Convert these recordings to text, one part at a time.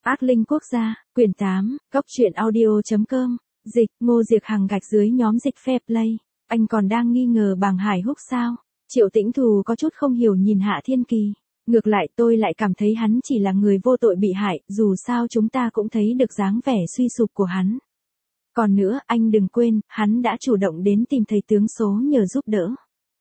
Ác linh quốc gia, quyển 8, góc truyện audio.com, dịch, Ngô Diệc Hằng gạch dưới nhóm dịch fair play. Anh còn đang nghi ngờ Bàng Hải Húc sao? Triệu Tĩnh Thù có chút không hiểu nhìn Hạ Thiên Kỳ. Ngược lại tôi lại cảm thấy hắn chỉ là người vô tội bị hại, dù sao chúng ta cũng thấy được dáng vẻ suy sụp của hắn. Còn nữa, anh đừng quên, hắn đã chủ động đến tìm thầy tướng số nhờ giúp đỡ.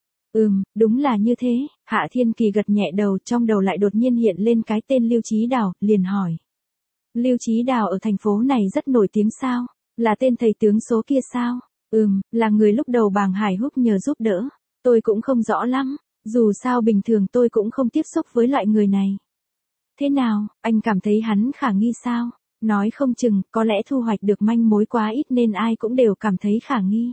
Đúng là như thế. Hạ Thiên Kỳ gật nhẹ đầu, trong đầu lại đột nhiên hiện lên cái tên Lưu Chí Đào, liền hỏi. Lưu Chí Đào ở thành phố này rất nổi tiếng sao? Là tên thầy tướng số kia sao? Là người lúc đầu Bàng Hải Húc nhờ giúp đỡ. Tôi cũng không rõ lắm, dù sao bình thường tôi cũng không tiếp xúc với loại người này. Thế nào, anh cảm thấy hắn khả nghi sao? Nói không chừng, có lẽ thu hoạch được manh mối quá ít nên ai cũng đều cảm thấy khả nghi.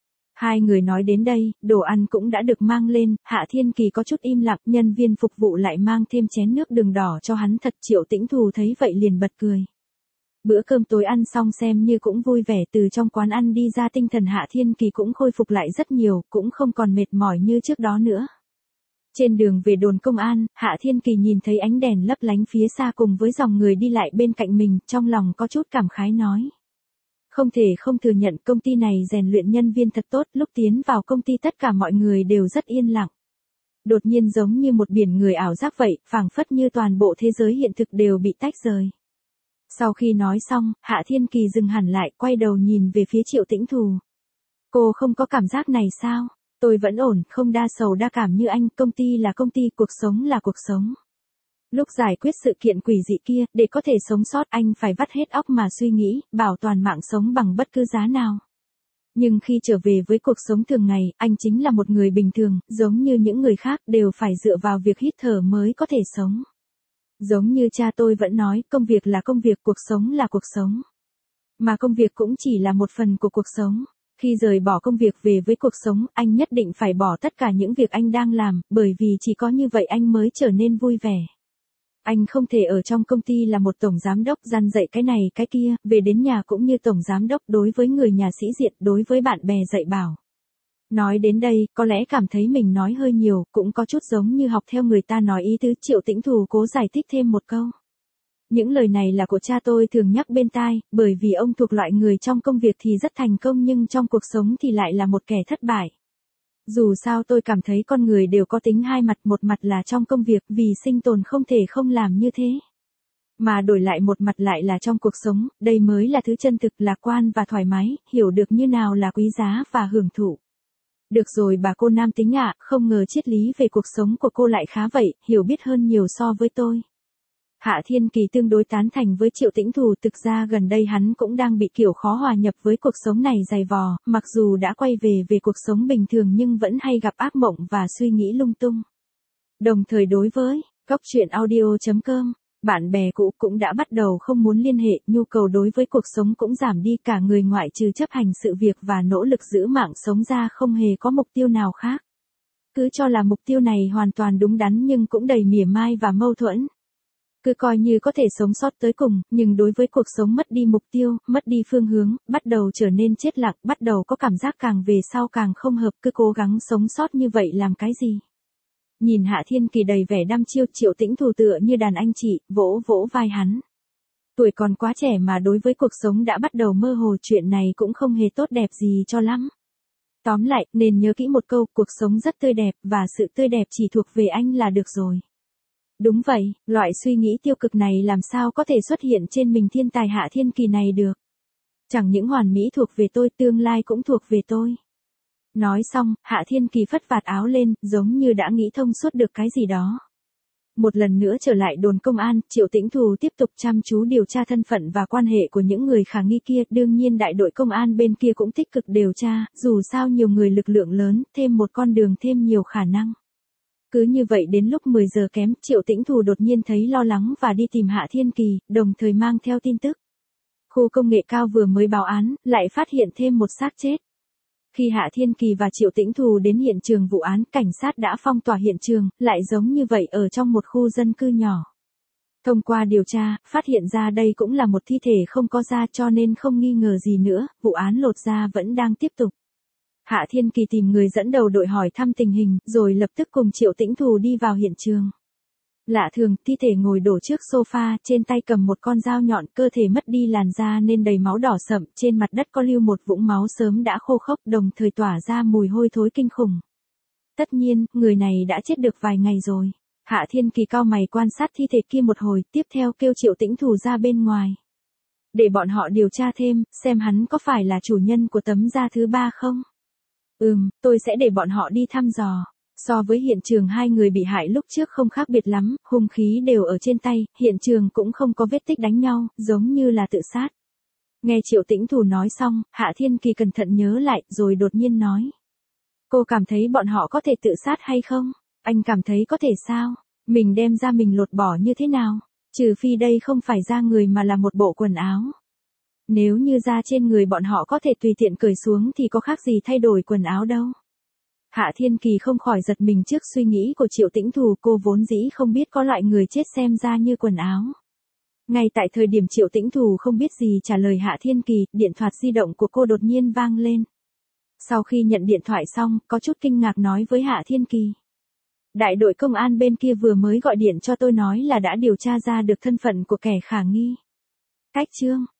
Hai người nói đến đây, đồ ăn cũng đã được mang lên, Hạ Thiên Kỳ có chút im lặng, nhân viên phục vụ lại mang thêm chén nước đường đỏ cho hắn thật. Triệu Tĩnh Thù thấy vậy liền bật cười. Bữa cơm tối ăn xong xem như cũng vui vẻ, từ trong quán ăn đi ra tinh thần Hạ Thiên Kỳ cũng khôi phục lại rất nhiều, cũng không còn mệt mỏi như trước đó nữa. Trên đường về đồn công an, Hạ Thiên Kỳ nhìn thấy ánh đèn lấp lánh phía xa cùng với dòng người đi lại bên cạnh mình, trong lòng có chút cảm khái nói. Không thể không thừa nhận công ty này rèn luyện nhân viên thật tốt, lúc tiến vào công ty tất cả mọi người đều rất yên lặng. Đột nhiên giống như một biển người ảo giác vậy, phảng phất như toàn bộ thế giới hiện thực đều bị tách rời. Sau khi nói xong, Hạ Thiên Kỳ dừng hẳn lại, quay đầu nhìn về phía Triệu Tĩnh Thù. Cô không có cảm giác này sao? Tôi vẫn ổn, không đa sầu đa cảm như anh, công ty là công ty, cuộc sống là cuộc sống. Lúc giải quyết sự kiện quỷ dị kia, để có thể sống sót anh phải vắt hết óc mà suy nghĩ, bảo toàn mạng sống bằng bất cứ giá nào. Nhưng khi trở về với cuộc sống thường ngày, anh chính là một người bình thường, giống như những người khác, đều phải dựa vào việc hít thở mới có thể sống. Giống như cha tôi vẫn nói, công việc là công việc, cuộc sống là cuộc sống. Mà công việc cũng chỉ là một phần của cuộc sống. Khi rời bỏ công việc về với cuộc sống, anh nhất định phải bỏ tất cả những việc anh đang làm, bởi vì chỉ có như vậy anh mới trở nên vui vẻ. Anh không thể ở trong công ty là một tổng giám đốc răn dạy cái này cái kia, về đến nhà cũng như tổng giám đốc đối với người nhà sĩ diện, đối với bạn bè dạy bảo. Nói đến đây, có lẽ cảm thấy mình nói hơi nhiều, cũng có chút giống như học theo người ta nói ý tứ. Triệu Tĩnh Thù cố giải thích thêm một câu. Những lời này là của cha tôi thường nhắc bên tai, bởi vì ông thuộc loại người trong công việc thì rất thành công nhưng trong cuộc sống thì lại là một kẻ thất bại. Dù sao tôi cảm thấy con người đều có tính hai mặt, một mặt là trong công việc vì sinh tồn không thể không làm như thế. Mà đổi lại một mặt lại là trong cuộc sống, đây mới là thứ chân thực, lạc quan và thoải mái, hiểu được như nào là quý giá và hưởng thụ. Được rồi bà cô nam tính ạ, không ngờ triết lý về cuộc sống của cô lại khá vậy, hiểu biết hơn nhiều so với tôi. Hạ Thiên Kỳ tương đối tán thành với Triệu Tĩnh Thù, thực ra gần đây hắn cũng đang bị kiểu khó hòa nhập với cuộc sống này dày vò, mặc dù đã quay về cuộc sống bình thường nhưng vẫn hay gặp ác mộng và suy nghĩ lung tung. Đồng thời đối với góc truyện audio.com, bạn bè cũ cũng đã bắt đầu không muốn liên hệ, nhu cầu đối với cuộc sống cũng giảm đi, cả người ngoại trừ chấp hành sự việc và nỗ lực giữ mạng sống ra không hề có mục tiêu nào khác. Cứ cho là mục tiêu này hoàn toàn đúng đắn nhưng cũng đầy mỉa mai và mâu thuẫn. Cứ coi như có thể sống sót tới cùng, nhưng đối với cuộc sống mất đi mục tiêu, mất đi phương hướng, bắt đầu trở nên chết lặng, bắt đầu có cảm giác càng về sau càng không hợp, cứ cố gắng sống sót như vậy làm cái gì? Nhìn Hạ Thiên Kỳ đầy vẻ đăm chiêu, Triệu Tĩnh Thù tựa như đàn anh chị, vỗ vỗ vai hắn. Tuổi còn quá trẻ mà đối với cuộc sống đã bắt đầu mơ hồ, chuyện này cũng không hề tốt đẹp gì cho lắm. Tóm lại, nên nhớ kỹ một câu, cuộc sống rất tươi đẹp, và sự tươi đẹp chỉ thuộc về anh là được rồi. Đúng vậy, loại suy nghĩ tiêu cực này làm sao có thể xuất hiện trên mình thiên tài Hạ Thiên Kỳ này được. Chẳng những hoàn mỹ thuộc về tôi, tương lai cũng thuộc về tôi. Nói xong, Hạ Thiên Kỳ phất vạt áo lên, giống như đã nghĩ thông suốt được cái gì đó. Một lần nữa trở lại đồn công an, Triệu Tĩnh Thù tiếp tục chăm chú điều tra thân phận và quan hệ của những người khả nghi kia, đương nhiên đại đội công an bên kia cũng tích cực điều tra, dù sao nhiều người lực lượng lớn, thêm một con đường thêm nhiều khả năng. Cứ như vậy đến lúc 10 giờ kém, Triệu Tĩnh Thù đột nhiên thấy lo lắng và đi tìm Hạ Thiên Kỳ, đồng thời mang theo tin tức. Khu công nghệ cao vừa mới báo án, lại phát hiện thêm một xác chết. Khi Hạ Thiên Kỳ và Triệu Tĩnh Thù đến hiện trường vụ án, cảnh sát đã phong tỏa hiện trường, lại giống như vậy ở trong một khu dân cư nhỏ. Thông qua điều tra, phát hiện ra đây cũng là một thi thể không có da, cho nên không nghi ngờ gì nữa, vụ án lột da vẫn đang tiếp tục. Hạ Thiên Kỳ tìm người dẫn đầu đội hỏi thăm tình hình, rồi lập tức cùng Triệu Tĩnh Thù đi vào hiện trường. Lạ thường, thi thể ngồi đổ trước sofa, trên tay cầm một con dao nhọn, cơ thể mất đi làn da nên đầy máu đỏ sậm, trên mặt đất có lưu một vũng máu sớm đã khô khốc, đồng thời tỏa ra mùi hôi thối kinh khủng. Tất nhiên, người này đã chết được vài ngày rồi. Hạ Thiên Kỳ cau mày quan sát thi thể kia một hồi, tiếp theo kêu Triệu Tĩnh Thù ra bên ngoài. Để bọn họ điều tra thêm, xem hắn có phải là chủ nhân của tấm da thứ ba không? Tôi sẽ để bọn họ đi thăm dò. So với hiện trường hai người bị hại lúc trước không khác biệt lắm, hung khí đều ở trên tay, hiện trường cũng không có vết tích đánh nhau, giống như là tự sát. Nghe Triệu Tĩnh Thù nói xong, Hạ Thiên Kỳ cẩn thận nhớ lại, rồi đột nhiên nói. Cô cảm thấy bọn họ có thể tự sát hay không? Anh cảm thấy có thể sao? Mình đem ra mình lột bỏ như thế nào? Trừ phi đây không phải da người mà là một bộ quần áo. Nếu như da trên người bọn họ có thể tùy tiện cởi xuống thì có khác gì thay đổi quần áo đâu. Hạ Thiên Kỳ không khỏi giật mình trước suy nghĩ của Triệu Tĩnh Thù, cô vốn dĩ không biết có loại người chết xem da như quần áo. Ngay tại thời điểm Triệu Tĩnh Thù không biết gì trả lời Hạ Thiên Kỳ, điện thoại di động của cô đột nhiên vang lên. Sau khi nhận điện thoại xong, có chút kinh ngạc nói với Hạ Thiên Kỳ. Đại đội công an bên kia vừa mới gọi điện cho tôi nói là đã điều tra ra được thân phận của kẻ khả nghi. Cách chương